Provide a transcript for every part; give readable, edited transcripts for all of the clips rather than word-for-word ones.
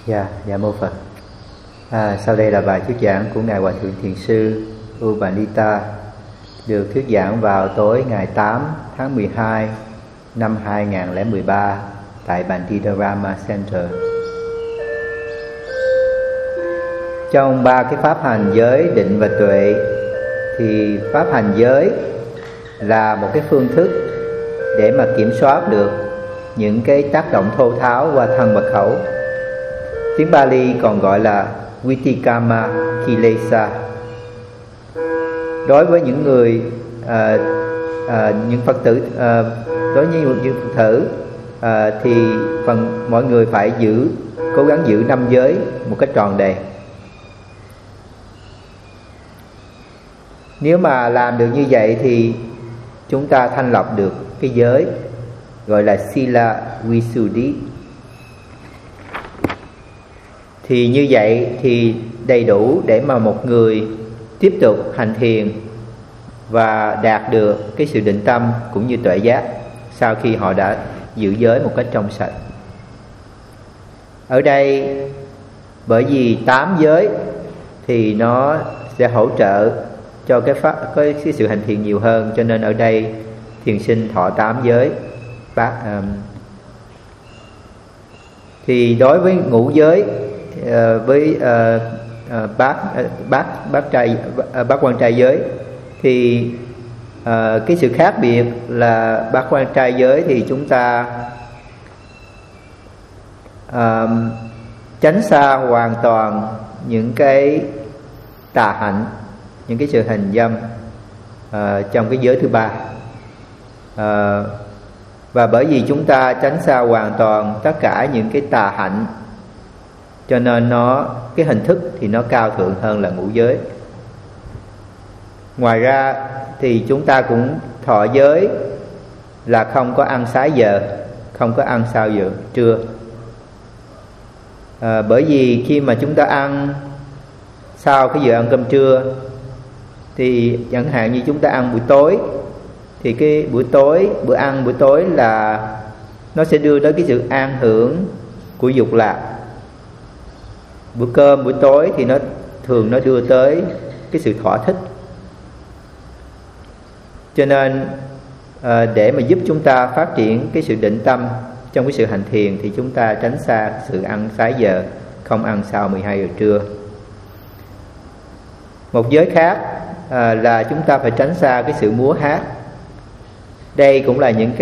Dạ mô Phật. Sau đây là bài thuyết giảng của Ngài Hòa Thượng Thiền sư U Banita, được thuyết giảng vào tối ngày 8 tháng 12 năm 2013 tại Bandidharma Center. Trong ba cái pháp hành giới, định và tuệ, thì pháp hành giới là một cái phương thức để mà kiểm soát được những cái tác động thô tháo qua thân và khẩu. Tiếng Bali còn gọi là Vitikama Kilesa. Đối với những người những Phật tử, đối với những Phật tử thì mọi người phải cố gắng giữ 5 giới một cách tròn đầy. Nếu mà làm được như vậy thì chúng ta thanh lọc được cái giới gọi là Sila Visuddhi. Thì như vậy thì đầy đủ để mà một người tiếp tục hành thiền và đạt được cái sự định tâm cũng như tuệ giác sau khi họ đã giữ giới một cách trong sạch. Ở đây bởi vì 8 giới thì nó sẽ hỗ trợ cho cái sự hành thiền nhiều hơn, cho nên ở đây thiền sinh thọ 8 giới. Thì đối với ngũ giới, với bát quan trai giới thì cái sự khác biệt là bát quan trai giới thì chúng ta tránh xa hoàn toàn những cái tà hạnh, những cái sự hành dâm trong cái giới thứ ba. Và bởi vì chúng ta tránh xa hoàn toàn tất cả những cái tà hạnh, cho nên cái hình thức thì nó cao thượng hơn là ngũ giới. Ngoài ra thì chúng ta cũng thọ giới là không có ăn xái giờ, không có ăn sau giờ trưa. Bởi vì khi mà chúng ta ăn sau cái giờ ăn cơm trưa thì chẳng hạn như chúng ta ăn buổi tối, thì cái bữa ăn buổi tối là nó sẽ đưa tới cái sự an hưởng của dục lạc. Bữa cơm buổi tối thì nó đưa tới cái sự thỏa thích. Cho nên để mà giúp chúng ta phát triển cái sự định tâm trong cái sự hành thiền thì chúng ta tránh xa sự ăn xái giờ, không ăn sau 12 giờ trưa. Một giới khác là chúng ta phải tránh xa cái sự múa hát. Đây cũng là những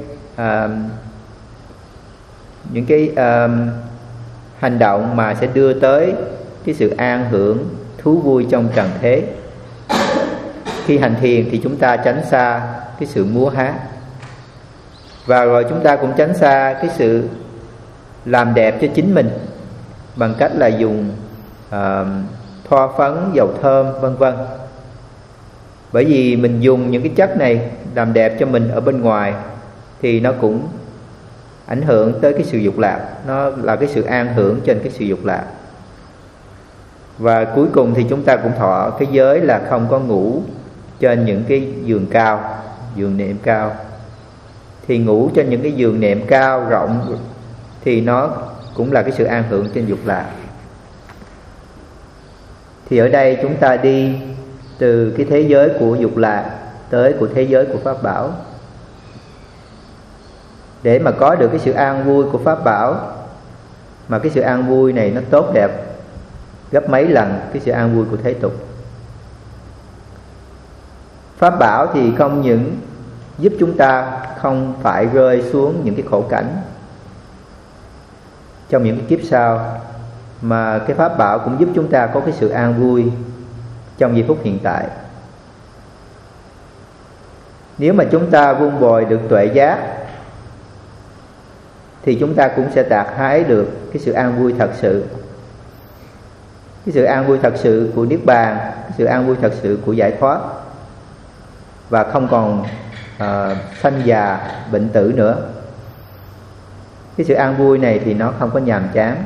cái hành động mà sẽ đưa tới cái sự an hưởng, thú vui trong trần thế. Khi hành thiền thì chúng ta tránh xa cái sự múa hát. Và rồi chúng ta cũng tránh xa cái sự làm đẹp cho chính mình bằng cách là dùng thoa phấn, dầu thơm vân vân. Bởi vì mình dùng những cái chất này làm đẹp cho mình ở bên ngoài thì nó cũng ảnh hưởng tới cái sự dục lạc, nó là cái sự an hưởng trên cái sự dục lạc. Và cuối cùng thì chúng ta cũng thọ cái giới là không có ngủ trên những cái giường cao, giường nệm cao. Thì ngủ trên những cái giường nệm cao rộng thì nó cũng là cái sự an hưởng trên dục lạc. Thì ở đây chúng ta đi từ cái thế giới của dục lạc tới của thế giới của pháp bảo. Để mà có được cái sự an vui của pháp bảo, mà cái sự an vui này nó tốt đẹp gấp mấy lần cái sự an vui của thế tục. Pháp bảo thì không những giúp chúng ta không phải rơi xuống những cái khổ cảnh trong những cái kiếp sau, mà cái pháp bảo cũng giúp chúng ta có cái sự an vui trong giây phút hiện tại. Nếu mà chúng ta vun bồi được tuệ giác thì chúng ta cũng sẽ đạt hái được cái sự an vui thật sự. Cái sự an vui thật sự của Niết Bàn, cái sự an vui thật sự của giải thoát, và không còn sanh già bệnh tử nữa. Cái sự an vui này thì nó không có nhàm chán.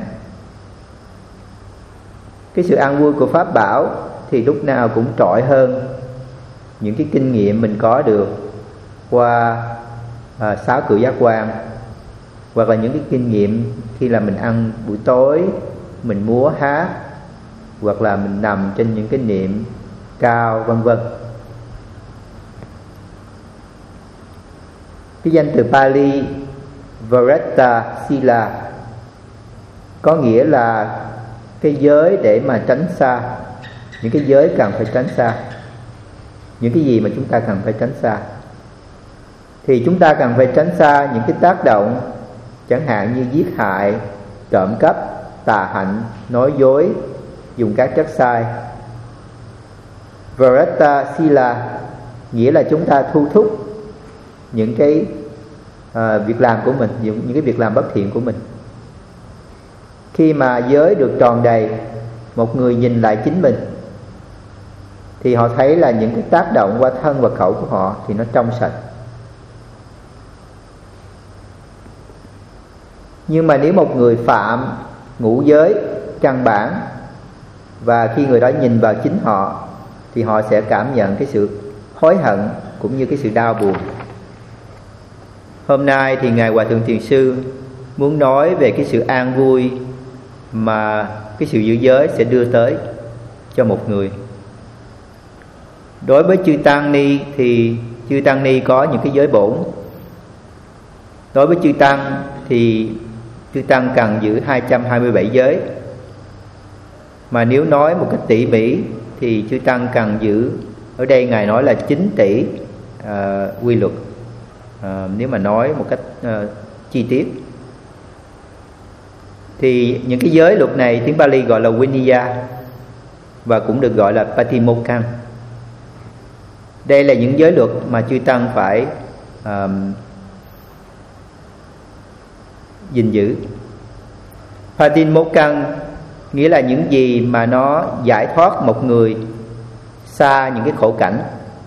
Cái sự an vui của pháp bảo thì lúc nào cũng trội hơn những cái kinh nghiệm mình có được qua 6 cự giác quan. hoặc là những cái kinh nghiệm khi là mình ăn buổi tối, mình múa hát, hoặc là mình nằm trên những cái niệm cao, vân vân. Cái danh từ Pali Varetta Sila có nghĩa là cái giới để mà tránh xa, những cái giới cần phải tránh xa, những cái gì mà chúng ta cần phải tránh xa. Thì chúng ta cần phải tránh xa những cái tác động chẳng hạn như giết hại, trộm cắp, tà hạnh, nói dối, dùng các chất sai. Varetta Sila nghĩa là chúng ta thu thúc những cái việc làm của mình, những cái việc làm bất thiện của mình. Khi mà giới được tròn đầy, một người nhìn lại chính mình thì họ thấy là những cái tác động qua thân và khẩu của họ thì nó trong sạch. Nhưng mà nếu một người phạm ngũ giới căn bản, và khi người đó nhìn vào chính họ thì họ sẽ cảm nhận cái sự hối hận cũng như cái sự đau buồn. Hôm nay thì Ngài Hòa Thượng Thiền Sư muốn nói về cái sự an vui mà cái sự giữ giới sẽ đưa tới cho một người. Đối với chư Tăng Ni thì chư Tăng Ni có những cái giới bổn. Đối với chư Tăng thì chư Tăng cần giữ 227 giới. Mà nếu nói một cách tỉ mỉ thì chư Tăng cần giữ, ở đây Ngài nói là 9 tỷ quy luật, nếu mà nói một cách chi tiết. Thì những cái giới luật này tiếng Pali gọi là Vinaya và cũng được gọi là Patimokkha. Đây là những giới luật mà chư Tăng phải gìn giữ. Patimokkha nghĩa là những gì mà nó giải thoát một người xa những cái khổ cảnh.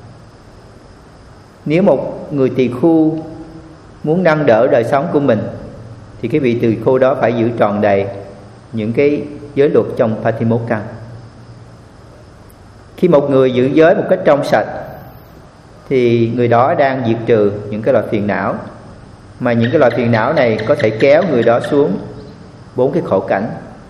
Nếu một người tỳ khu muốn nâng đỡ đời sống của mình thì cái vị tỳ khu đó phải giữ tròn đầy những cái giới luật trong Patimokkha. Khi một người giữ giới một cách trong sạch thì người đó đang diệt trừ những cái loại phiền não, mà những cái loại phiền não này có thể kéo người đó xuống 4 cái khổ cảnh.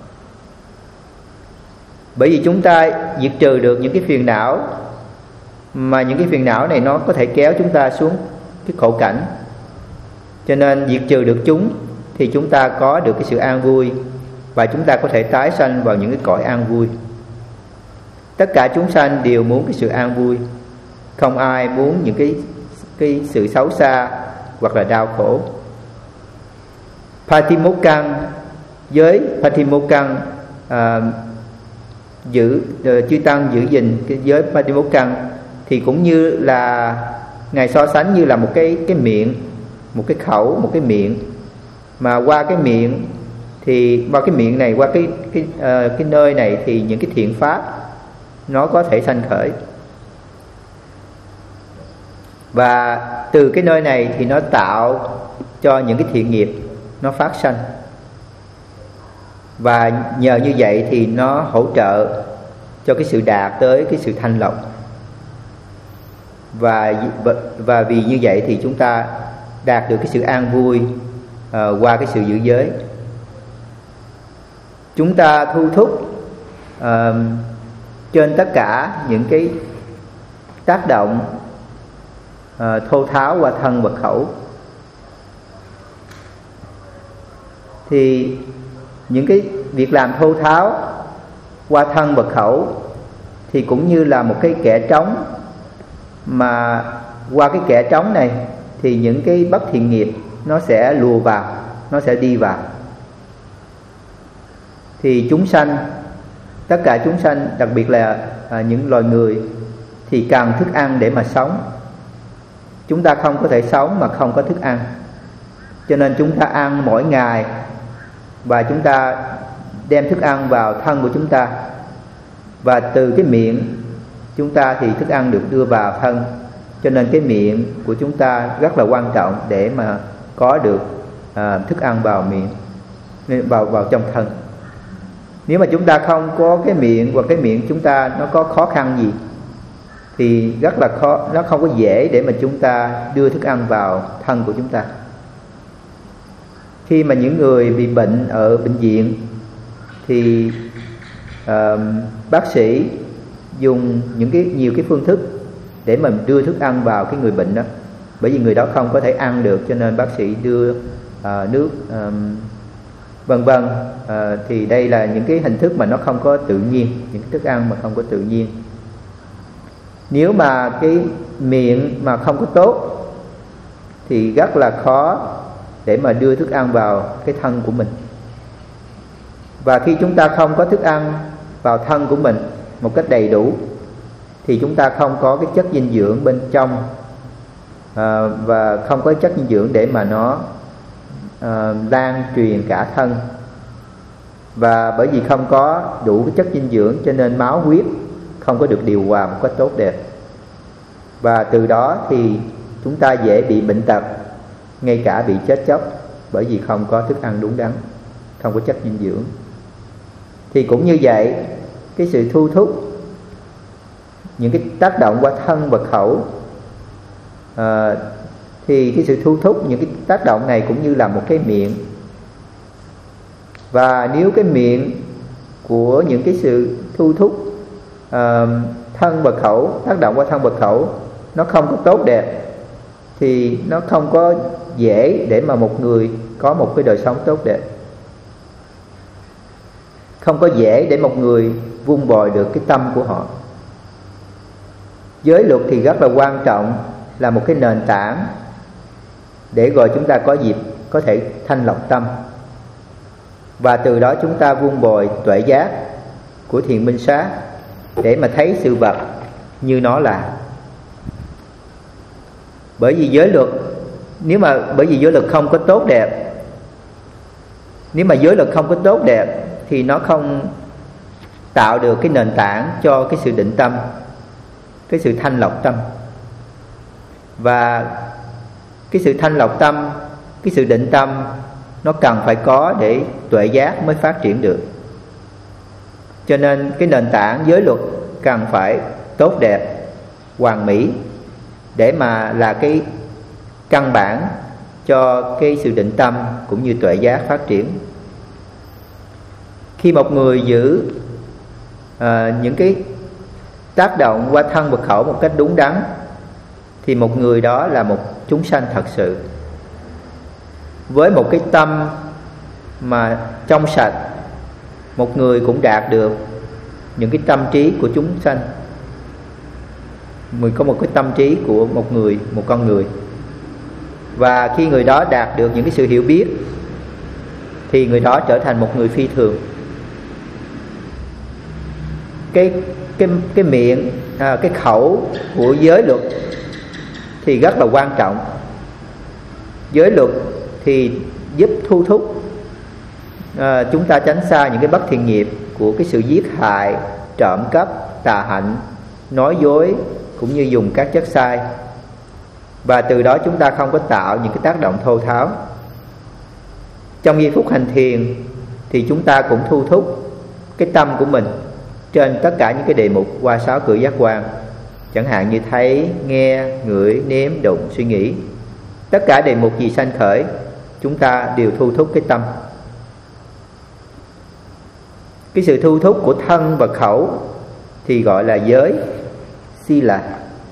Bởi vì chúng ta diệt trừ được những cái phiền não, mà những cái phiền não này nó có thể kéo chúng ta xuống cái khổ cảnh, cho nên diệt trừ được chúng thì chúng ta có được cái sự an vui, và chúng ta có thể tái sanh vào những cái cõi an vui. Tất cả chúng sanh đều muốn cái sự an vui, không ai muốn những cái sự xấu xa hoặc là đau khổ. Patimokkha, giới Patimokkha chư Tăng giữ gìn cái giới Patimokkha thì cũng như là Ngài so sánh như là một cái miệng, một cái khẩu, một cái miệng, mà qua cái miệng thì qua cái miệng này, qua cái nơi này thì những cái thiện pháp nó có thể sanh khởi, và từ cái nơi này thì nó tạo cho những cái thiện nghiệp nó phát sanh, và nhờ như vậy thì nó hỗ trợ cho cái sự đạt tới cái sự thanh lọc. Và vì như vậy thì chúng ta đạt được cái sự an vui qua cái sự giữ giới. Chúng ta thu thúc trên tất cả những cái tác động thô tháo qua thân và khẩu. Thì những cái việc làm thô tháo qua thân và khẩu thì cũng như là một cái kẽ trống, mà qua cái kẽ trống này thì những cái bất thiện nghiệp nó sẽ lùa vào, nó sẽ đi vào. Thì chúng sanh, tất cả chúng sanh, đặc biệt là những loài người thì cần thức ăn để mà sống. Chúng ta không có thể sống mà không có thức ăn, cho nên chúng ta ăn mỗi ngày, và chúng ta đem thức ăn vào thân của chúng ta, và từ cái miệng chúng ta thì thức ăn được đưa vào thân. Cho nên cái miệng của chúng ta rất là quan trọng để mà có được thức ăn vào miệng, vào trong thân. Nếu mà chúng ta không có cái miệng, hoặc cái miệng chúng ta nó có khó khăn gì thì rất là khó, nó không có dễ để mà chúng ta đưa thức ăn vào thân của chúng ta. khi mà những người bị bệnh ở bệnh viện thì bác sĩ dùng nhiều cái phương thức để mà đưa thức ăn vào cái người bệnh đó. Bởi vì người đó không có thể ăn được, cho nên bác sĩ đưa nước vân vân. Thì đây là những cái hình thức mà nó không có tự nhiên, những cái thức ăn mà không có tự nhiên. Nếu mà cái miệng mà không có tốt thì rất là khó để mà đưa thức ăn vào cái thân của mình. Và khi chúng ta không có thức ăn vào thân của mình một cách đầy đủ thì chúng ta không có cái chất dinh dưỡng bên trong, và không có chất dinh dưỡng để mà nó lan truyền cả thân. Và bởi vì không có đủ cái chất dinh dưỡng cho nên máu huyết không có được điều hòa một cách tốt đẹp, và từ đó thì chúng ta dễ bị bệnh tật, ngay cả bị chết chóc, bởi vì không có thức ăn đúng đắn, không có chất dinh dưỡng. Thì cũng như vậy, cái sự thu thúc những cái tác động qua thân và khẩu, thì cái sự thu thúc những cái tác động này cũng như là một cái miệng. Và nếu cái miệng của những cái sự thu thúc thân và khẩu, tác động qua thân và khẩu, nó không có tốt đẹp thì nó không có dễ để mà một người có một cái đời sống tốt đẹp, không có dễ để một người vun bồi được cái tâm của họ. Giới luật thì rất là quan trọng, là một cái nền tảng để rồi chúng ta có dịp có thể thanh lọc tâm, và từ đó chúng ta vun bồi tuệ giác của thiền minh sát để mà thấy sự vật như nó là. Bởi vì giới luật, bởi vì giới luật không có tốt đẹp, nếu mà giới luật không có tốt đẹp thì nó không tạo được cái nền tảng cho cái sự định tâm, cái sự thanh lọc tâm. Và cái sự thanh lọc tâm, cái sự định tâm, nó cần phải có để tuệ giác mới phát triển được. Cho nên cái nền tảng giới luật cần phải tốt đẹp, hoàn mỹ, để mà là cái căn bản cho cái sự định tâm cũng như tuệ giác phát triển. Khi một người giữ những cái tác động qua thân và khẩu một cách đúng đắn thì một người đó là một chúng sanh thật sự, với một cái tâm mà trong sạch. Một người cũng đạt được những cái tâm trí của chúng sanh. Mình có một cái tâm trí của một người, một con người. Và khi người đó đạt được những cái sự hiểu biết thì người đó trở thành một người phi thường. Cái miệng, cái khẩu của giới luật thì rất là quan trọng. Giới luật thì giúp thu thúc chúng ta tránh xa những cái bất thiện nghiệp của cái sự giết hại, trộm cắp, tà hạnh, nói dối cũng như dùng các chất sai. Và từ đó chúng ta không có tạo những cái tác động thô tháo. Trong giây phút hành thiền thì chúng ta cũng thu thúc cái tâm của mình trên tất cả những cái đề mục qua 6 cửa giác quan, chẳng hạn như thấy, nghe, ngửi, nếm, đụng, suy nghĩ. Tất cả đề mục gì sanh khởi, chúng ta đều thu thúc cái tâm. Cái sự thu thúc của thân và khẩu thì gọi là giới, sila.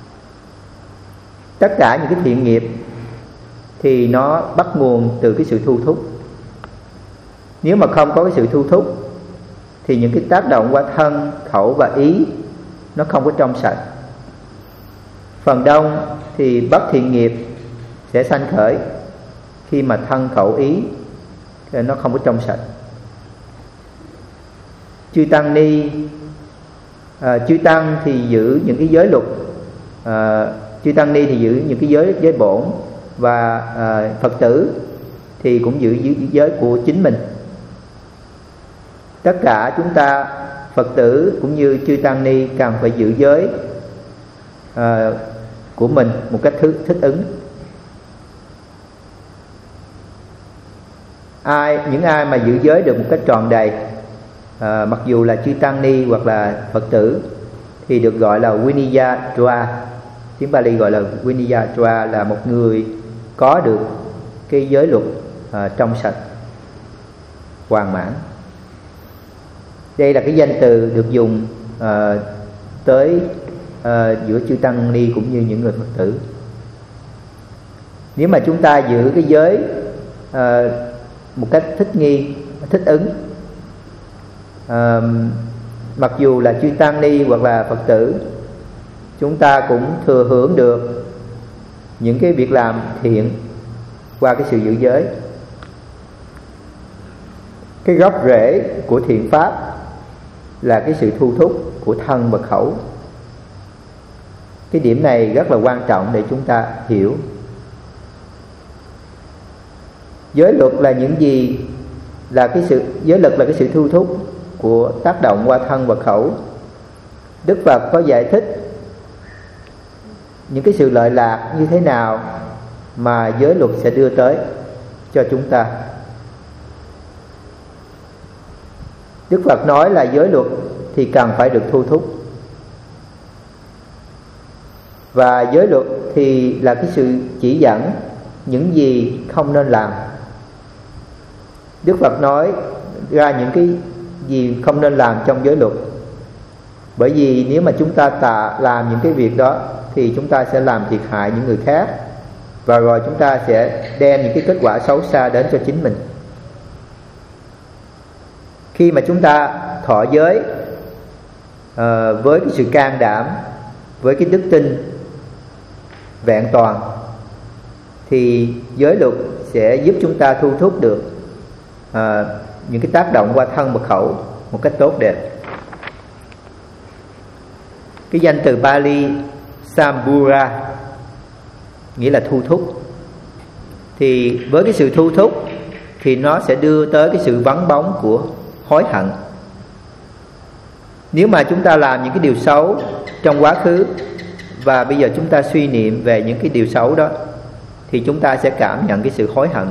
Tất cả những cái thiện nghiệp thì nó bắt nguồn từ cái sự thu thúc. Nếu mà không có cái sự thu thúc thì những cái tác động qua thân, khẩu và ý nó không có trong sạch. Phần đông thì bất thiện nghiệp sẽ sanh khởi khi mà thân, khẩu, ý nó không có trong sạch. Chư tăng ni, chư tăng thì giữ những cái giới luật, chư tăng ni thì giữ những cái giới bổn, và Phật tử thì cũng giữ giới của chính mình. Tất cả chúng ta Phật tử cũng như chư tăng ni cần phải giữ giới của mình một cách thích ứng. Những ai mà giữ giới được một cách tròn đầy, mặc dù là chư tăng ni hoặc là Phật tử, thì được gọi là Vinayatra. Tiếng Pali gọi là Vinayatra, là một người có được cái giới luật trong sạch. hoàn mãn. Đây là cái danh từ được dùng tới giữa chư tăng ni cũng như những người Phật tử. Nếu mà chúng ta giữ cái giới một cách thích nghi, thích ứng, mặc dù là chư tăng ni hoặc là Phật tử, chúng ta cũng thừa hưởng được những cái việc làm thiện qua cái sự giữ giới. Cái gốc rễ của thiện pháp là cái sự thu thúc của thân và khẩu. Cái điểm này rất là quan trọng để chúng ta hiểu. Giới luật là những gì? Là cái sự giới luật là cái sự thu thúc của tác động qua thân và khẩu. Đức Phật có giải thích những cái sự lợi lạc như thế nào mà giới luật sẽ đưa tới cho chúng ta. Đức Phật nói là giới luật thì cần phải được thu thúc, và giới luật thì là cái sự chỉ dẫn những gì không nên làm. Đức Phật nói ra những cái gì không nên làm trong giới luật, bởi vì nếu mà chúng ta làm những cái việc đó thì chúng ta sẽ làm thiệt hại những người khác, và rồi chúng ta sẽ đem những cái kết quả xấu xa đến cho chính mình. Khi mà chúng ta thọ giới với cái sự can đảm, với cái đức tin vẹn toàn, thì giới luật sẽ giúp chúng ta thu hút được những cái tác động qua thân và khẩu một cách tốt đẹp. Cái danh từ Pali Sambura nghĩa là thu thúc. Thì với cái sự thu thúc thì nó sẽ đưa tới cái sự vắng bóng của hối hận. Nếu mà chúng ta làm những cái điều xấu trong quá khứ và bây giờ chúng ta suy niệm về những cái điều xấu đó, thì chúng ta sẽ cảm nhận cái sự hối hận,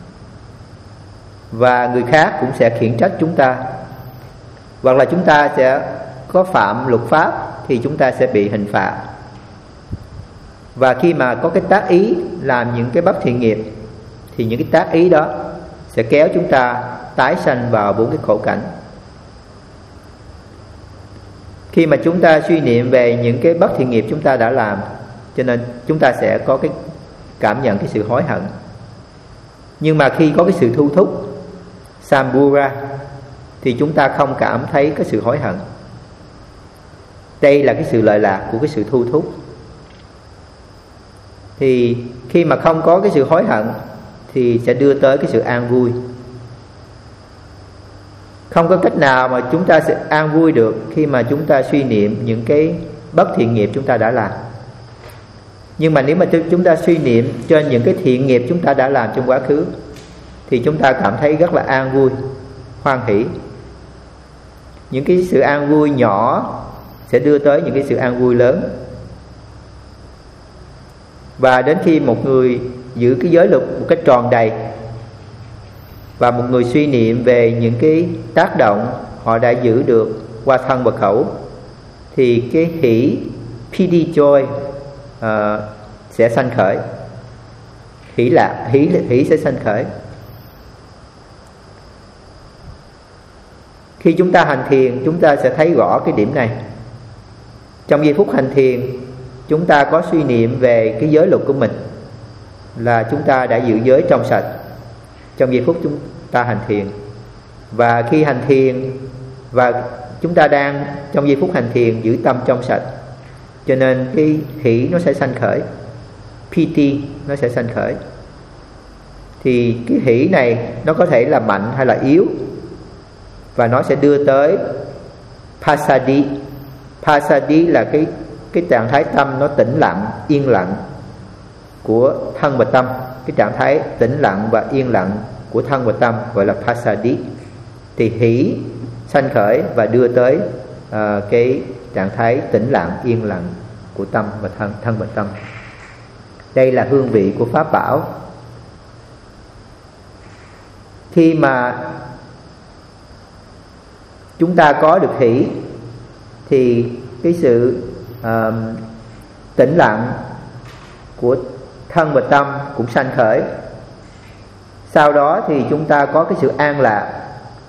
và người khác cũng sẽ khiển trách chúng ta, hoặc là chúng ta sẽ có phạm luật pháp thì chúng ta sẽ bị hình phạt. Và khi mà có cái tác ý làm những cái bất thiện nghiệp thì những cái tác ý đó sẽ kéo chúng ta tái sanh vào 4 cái khổ cảnh. Khi mà chúng ta suy niệm về những cái bất thiện nghiệp chúng ta đã làm, cho nên chúng ta sẽ có cái cảm nhận cái sự hối hận. Nhưng mà khi có cái sự thu thúc Sambura thì chúng ta không cảm thấy cái sự hối hận. Đây là cái sự lợi lạc của cái sự thu thúc. Thì khi mà không có cái sự hối hận thì sẽ đưa tới cái sự an vui. Không có cách nào mà chúng ta sẽ an vui được khi mà chúng ta suy niệm những cái bất thiện nghiệp chúng ta đã làm. Nhưng mà nếu mà chúng ta suy niệm trên những cái thiện nghiệp chúng ta đã làm trong quá khứ thì chúng ta cảm thấy rất là an vui, hoan hỷ. Những cái sự an vui nhỏ sẽ đưa tới những cái sự an vui lớn. Và đến khi một người giữ cái giới luật một cách tròn đầy, và một người suy niệm về những cái tác động họ đã giữ được qua thân và khẩu, thì cái hỷ piti joy sẽ sanh khởi. Hỷ lạc, hỷ sẽ sanh khởi. Khi chúng ta hành thiền, chúng ta sẽ thấy rõ cái điểm này. Trong giây phút hành thiền, chúng ta có suy niệm về cái giới luật của mình, là chúng ta đã giữ giới trong sạch trong giây phút chúng ta hành thiền. Và khi hành thiền, và chúng ta đang trong giây phút hành thiền giữ tâm trong sạch, cho nên cái hỷ nó sẽ sanh khởi, piti nó sẽ sanh khởi. Thì cái hỷ này nó có thể là mạnh hay là yếu, và nó sẽ đưa tới passaddhi. Passaddhi là cái trạng thái tâm nó tĩnh lặng, yên lặng của thân và tâm. Cái trạng thái tĩnh lặng và yên lặng của thân và tâm gọi là passaddhi. Thì hỷ sanh khởi và đưa tới cái trạng thái tĩnh lặng, yên lặng của tâm và thân và tâm. Đây là hương vị của Pháp bảo. Khi mà chúng ta có được hỷ thì cái sự tĩnh lặng của thân và tâm cũng sanh khởi. Sau đó thì chúng ta có cái sự an lạc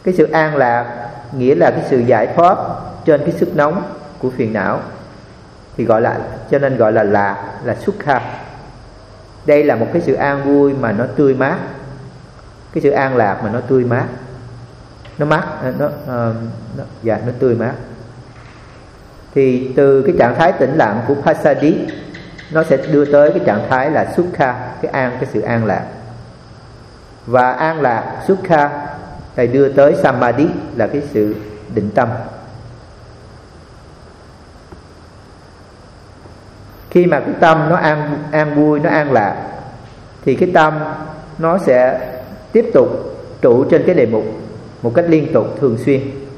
Cái sự an lạc nghĩa là cái sự giải thoát trên cái sức nóng của phiền não, thì gọi là, cho nên gọi là lạc, là sukha. Đây là một cái sự an vui mà nó tươi mát, cái sự an lạc mà nó tươi mát, nó mát, nó tươi mát. Thì từ cái trạng thái tĩnh lặng của passaddhi, nó sẽ đưa tới cái trạng thái là sukha, cái sự an lạc. Và an lạc sukha lại đưa tới samadhi, là cái sự định tâm. Khi mà cái tâm nó an vui, nó an lạc, thì cái tâm nó sẽ tiếp tục trụ trên cái đề mục một cách liên tục, thường xuyên.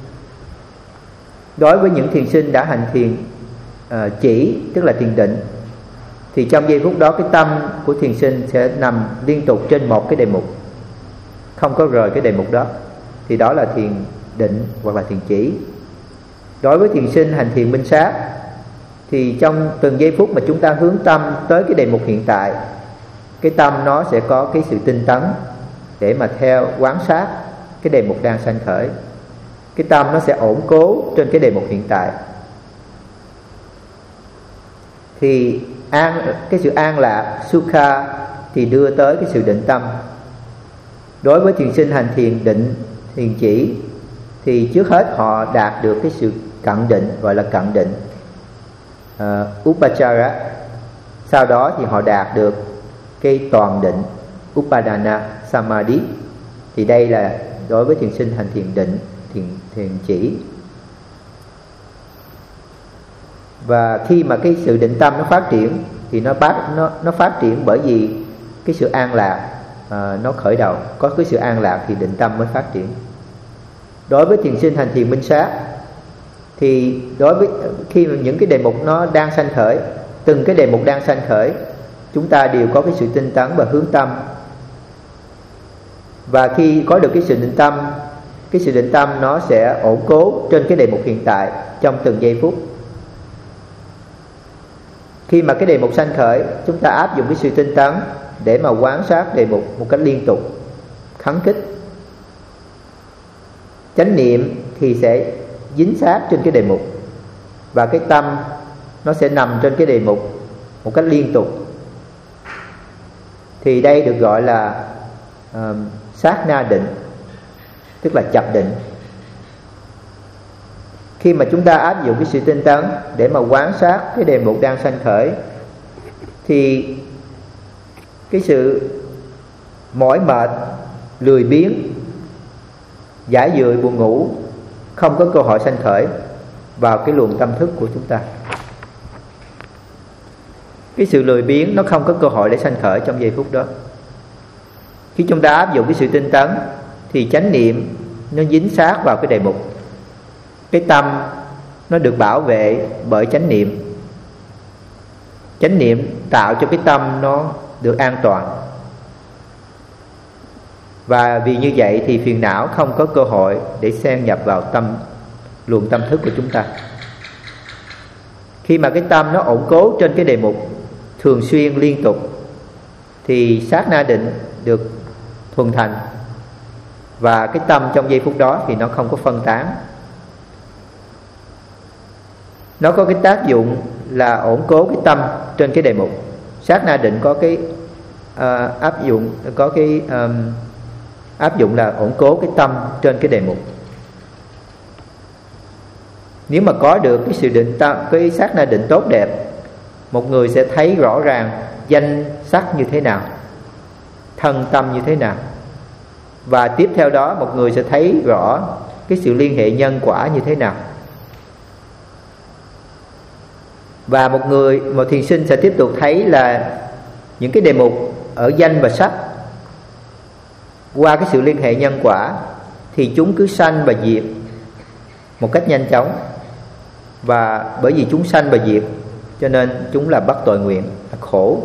Đối với những thiền sinh đã hành thiền chỉ, tức là thiền định, thì trong giây phút đó cái tâm của thiền sinh sẽ nằm liên tục trên một cái đề mục, không có rời cái đề mục đó, thì đó là thiền định hoặc là thiền chỉ. Đối với thiền sinh hành thiền minh sát, thì trong từng giây phút mà chúng ta hướng tâm tới cái đề mục hiện tại, cái tâm nó sẽ có cái sự tinh tấn để mà theo quán sát cái đề mục đang sanh khởi. Cái tâm nó sẽ ổn cố trên cái đề mục hiện tại. Thì cái sự an lạc sukha thì đưa tới cái sự định tâm. Đối với thiền sinh hành thiền định, thiền chỉ, thì trước hết họ đạt được cái sự cận định, gọi là cận định, upachara. Sau đó thì họ đạt được cái toàn định, upadana samadhi. Thì đây là đối với thiền sinh hành thiền định, thiền chỉ. Và khi mà cái sự định tâm nó phát triển, thì nó phát triển bởi vì cái sự an lạc nó khởi đầu. Có cái sự an lạc thì định tâm mới phát triển. Đối với thiền sinh hành thiền minh sát, thì đối với khi những cái đề mục nó đang sanh khởi, từng cái đề mục đang sanh khởi, chúng ta đều có cái sự tinh tấn và hướng tâm. Và khi có được cái sự định tâm nó sẽ ổn cố trên cái đề mục hiện tại trong từng giây phút. Khi mà cái đề mục sanh khởi, chúng ta áp dụng cái sự tinh tấn để mà quan sát đề mục một cách liên tục, khắng khích. Chánh niệm thì sẽ dính sát trên cái đề mục, và cái tâm nó sẽ nằm trên cái đề mục một cách liên tục. Thì đây được gọi là sát na định, tức là chập định. Khi mà chúng ta áp dụng cái sự tinh tấn để mà quan sát cái đề mục đang sanh khởi, thì cái sự mỏi mệt, lười biếng, giải dười, buồn ngủ không có cơ hội sanh khởi vào cái luồng tâm thức của chúng ta. Cái sự lười biếng nó không có cơ hội để sanh khởi trong giây phút đó. Khi chúng ta áp dụng cái sự tinh tấn thì chánh niệm nó dính sát vào cái đề mục. Cái tâm nó được bảo vệ bởi chánh niệm. Chánh niệm tạo cho cái tâm nó được an toàn. Và vì như vậy thì phiền não không có cơ hội để xen nhập vào luồng tâm thức của chúng ta. Khi mà cái tâm nó ổn cố trên cái đề mục thường xuyên liên tục, thì sát na định được thuần thành. Và cái tâm trong giây phút đó thì nó không có phân tán. Nó có cái tác dụng là ổn cố cái tâm trên cái đề mục. Sát na định có cái áp dụng là ổn cố cái tâm trên cái đề mục. Nếu mà có được cái sự định tâm, cái sát na định tốt đẹp, một người sẽ thấy rõ ràng danh sắc như thế nào, thân tâm như thế nào. Và tiếp theo đó một người sẽ thấy rõ cái sự liên hệ nhân quả như thế nào. Và một thiền sinh sẽ tiếp tục thấy là những cái đề mục ở danh và sắc, qua cái sự liên hệ nhân quả thì chúng cứ sanh và diệt một cách nhanh chóng. Và bởi vì chúng sanh và diệt cho nên chúng là bất tội nguyện, là khổ.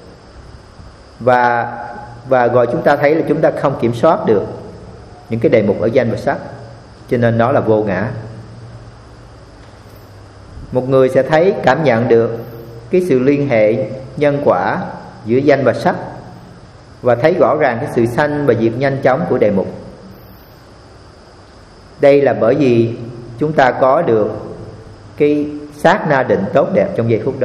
Và rồi chúng ta thấy là chúng ta không kiểm soát được những cái đề mục ở danh và sắc, cho nên đó là vô ngã. Một người sẽ thấy, cảm nhận được cái sự liên hệ nhân quả giữa danh và sắc, và thấy rõ ràng cái sự sanh và diệt nhanh chóng của đề mục. Đây là bởi vì chúng ta có được cái sát na định tốt đẹp trong giây phút đó.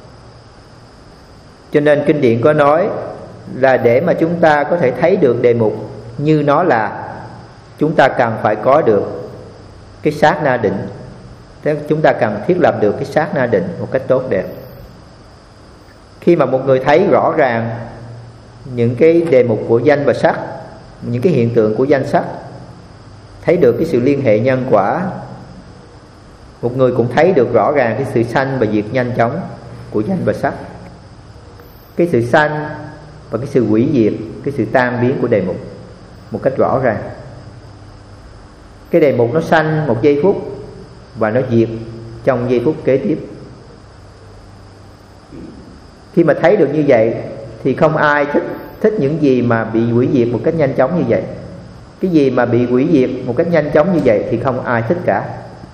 Cho nên kinh điển có nói là để mà chúng ta có thể thấy được đề mục như nó là, chúng ta cần phải có được cái sát na định. Thế chúng ta cần thiết lập được cái sát na định một cách tốt đẹp. Khi mà một người thấy rõ ràng những cái đề mục của danh và sắc, những cái hiện tượng của danh sắc, thấy được cái sự liên hệ nhân quả, một người cũng thấy được rõ ràng cái sự sanh và diệt nhanh chóng của danh và sắc, cái sự sanh và cái sự hủy diệt, cái sự tan biến của đề mục một cách rõ ràng. Cái đề mục nó sanh một giây phút và nó diệt trong giây phút kế tiếp. Khi mà thấy được như vậy thì không ai thích những gì mà bị hủy diệt một cách nhanh chóng như vậy. Cái gì mà bị hủy diệt một cách nhanh chóng như vậy thì không ai thích cả.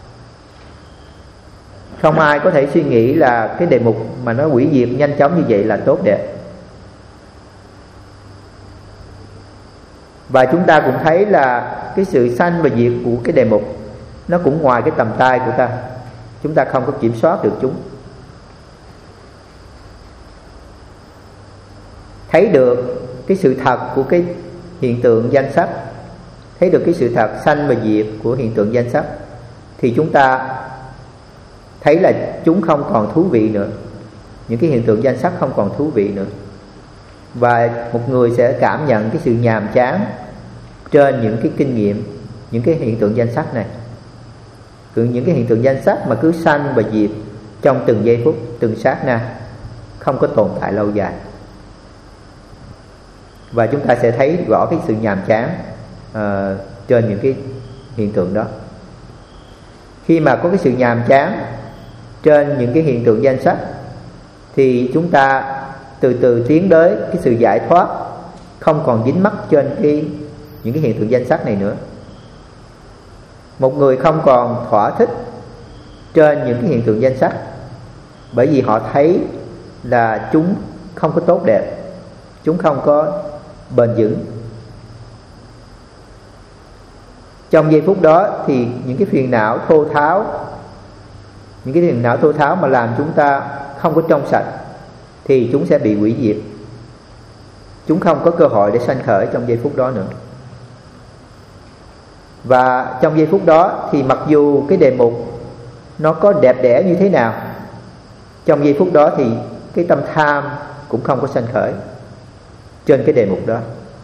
Không ai có thể suy nghĩ là cái đề mục mà nó hủy diệt nhanh chóng như vậy là tốt đẹp. Và chúng ta cũng thấy là cái sự sanh và diệt của cái đề mục nó cũng ngoài cái tầm tay của ta. Chúng ta không có kiểm soát được chúng. Thấy được cái sự thật của cái hiện tượng danh sắc, thấy được cái sự thật sanh và diệt của hiện tượng danh sắc, thì chúng ta thấy là chúng không còn thú vị nữa. Những cái hiện tượng danh sắc không còn thú vị nữa. Và một người sẽ cảm nhận cái sự nhàm chán trên những cái kinh nghiệm, những cái hiện tượng danh sắc này. Những cái hiện tượng danh sắc mà cứ sanh và diệt trong từng giây phút, từng sát na, không có tồn tại lâu dài. Và chúng ta sẽ thấy rõ cái sự nhàm chán trên những cái hiện tượng đó. Khi mà có cái sự nhàm chán trên những cái hiện tượng danh sắc thì chúng ta từ từ tiến tới cái sự giải thoát, không còn dính mắc trên những cái hiện tượng danh sắc này nữa. Một người không còn thỏa thích trên những cái hiện tượng danh sắc, bởi vì họ thấy là chúng không có tốt đẹp, chúng không có bền vững. Trong giây phút đó thì những cái phiền não thô tháo, những cái phiền não thô tháo mà làm chúng ta không có trong sạch thì chúng sẽ bị hủy diệt. Chúng không có cơ hội để sanh khởi trong giây phút đó nữa. Và trong giây phút đó thì mặc dù cái đề mục nó có đẹp đẽ như thế nào, trong giây phút đó thì cái tâm tham cũng không có sanh khởi trên cái đề mục đó.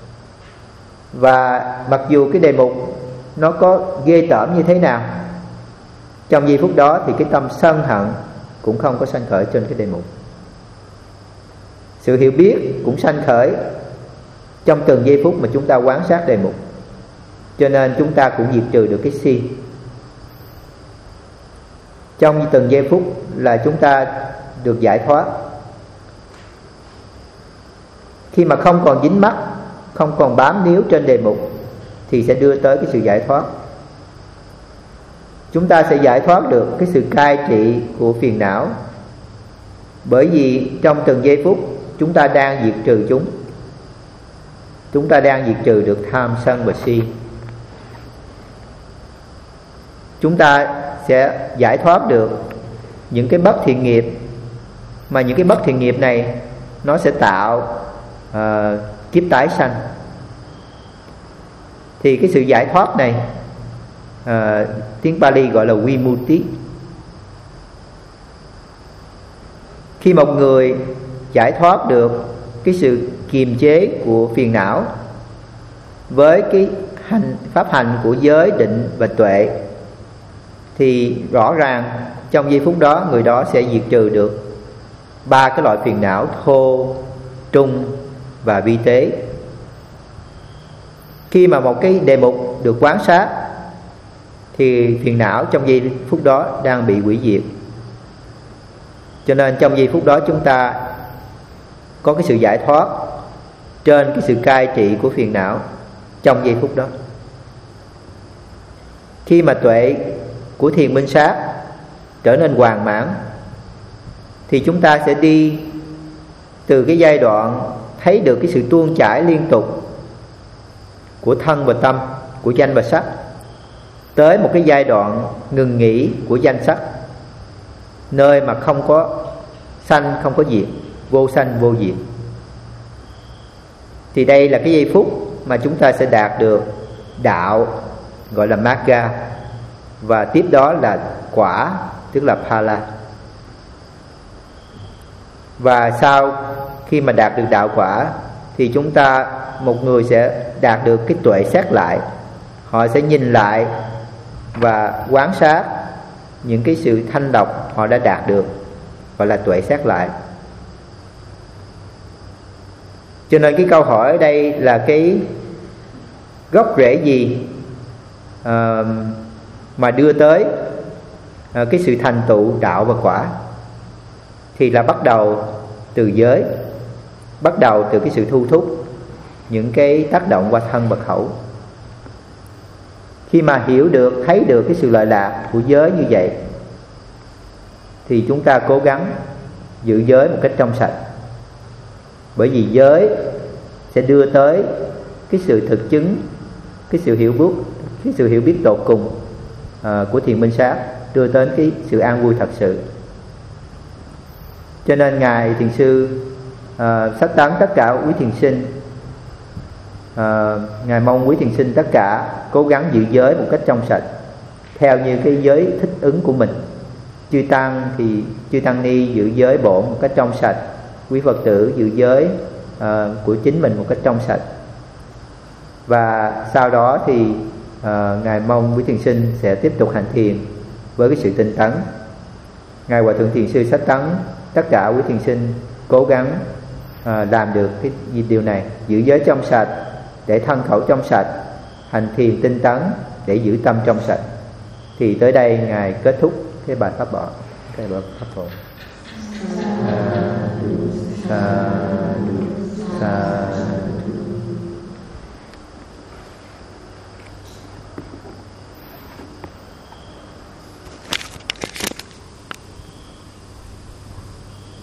Và mặc dù cái đề mục nó có ghê tởm như thế nào, trong giây phút đó thì cái tâm sân hận cũng không có sanh khởi trên cái đề mục. Sự hiểu biết cũng sanh khởi trong từng giây phút mà chúng ta quan sát đề mục. Cho nên chúng ta cũng diệt trừ được cái si. Trong từng giây phút là chúng ta được giải thoát. Khi mà không còn dính mắc, không còn bám níu trên đề mục thì sẽ đưa tới cái sự giải thoát. Chúng ta sẽ giải thoát được cái sự cai trị của phiền não, bởi vì trong từng giây phút chúng ta đang diệt trừ chúng. Chúng ta đang diệt trừ được tham sân và si. Chúng ta sẽ giải thoát được những cái bất thiện nghiệp, mà những cái bất thiện nghiệp này nó sẽ tạo kiếp tái sanh. Thì cái sự giải thoát này tiếng Pali gọi là Vimutti. Khi một người giải thoát được cái sự kiềm chế của phiền não với cái pháp hành của giới, định và tuệ, thì rõ ràng trong giây phút đó người đó sẽ diệt trừ được 3 cái loại phiền não thô, trung và vi tế. Khi mà một cái đề mục được quán sát thì phiền não trong giây phút đó đang bị hủy diệt. Cho nên trong giây phút đó chúng ta có cái sự giải thoát trên cái sự cai trị của phiền não trong giây phút đó. Khi mà tuệ của thiền minh sát trở nên hoàn mãn thì chúng ta sẽ đi từ cái giai đoạn thấy được cái sự tuôn chảy liên tục của thân và tâm, của danh và sắc, tới một cái giai đoạn ngừng nghỉ của danh sắc, nơi mà không có sanh không có diệt, vô sanh vô diệt. Thì đây là cái giây phút mà chúng ta sẽ đạt được đạo gọi là Magga, và tiếp đó là quả tức là Phala. Và sau khi mà đạt được đạo quả thì chúng ta, một người sẽ đạt được cái tuệ xét lại. Họ sẽ nhìn lại và quan sát những cái sự thanh lọc họ đã đạt được, gọi là tuệ xét lại. Cho nên cái câu hỏi ở đây là cái gốc rễ gì mà đưa tới cái sự thành tựu đạo và quả, thì là bắt đầu từ giới, bắt đầu từ cái sự thu thúc những cái tác động qua thân và khẩu. Khi mà hiểu được, thấy được cái sự lợi lạc của giới như vậy, thì chúng ta cố gắng giữ giới một cách trong sạch. Bởi vì giới sẽ đưa tới cái sự thực chứng, cái sự hiểu biết tột cùng của thiền minh sát, đưa tới cái sự an vui thật sự. Cho nên Ngài Thiền sư sách tán tất cả quý thiền sinh, Ngài mong quý thiền sinh tất cả cố gắng giữ giới một cách trong sạch, theo như cái giới thích ứng của mình. Chư tăng thì chư tăng ni giữ giới bổn một cách trong sạch, quý Phật tử giữ giới của chính mình một cách trong sạch. Và sau đó thì Ngài mong quý thiền sinh sẽ tiếp tục hành thiền với cái sự tinh tấn. Ngài Hòa Thượng Thiền sư sách tấn tất cả quý thiền sinh cố gắng làm được cái điều này, giữ giới trong sạch để thân khẩu trong sạch, hành thiền tinh tấn để giữ tâm trong sạch. Thì tới đây Ngài kết thúc cái bài pháp bảo, cái bài pháp phổ. Sa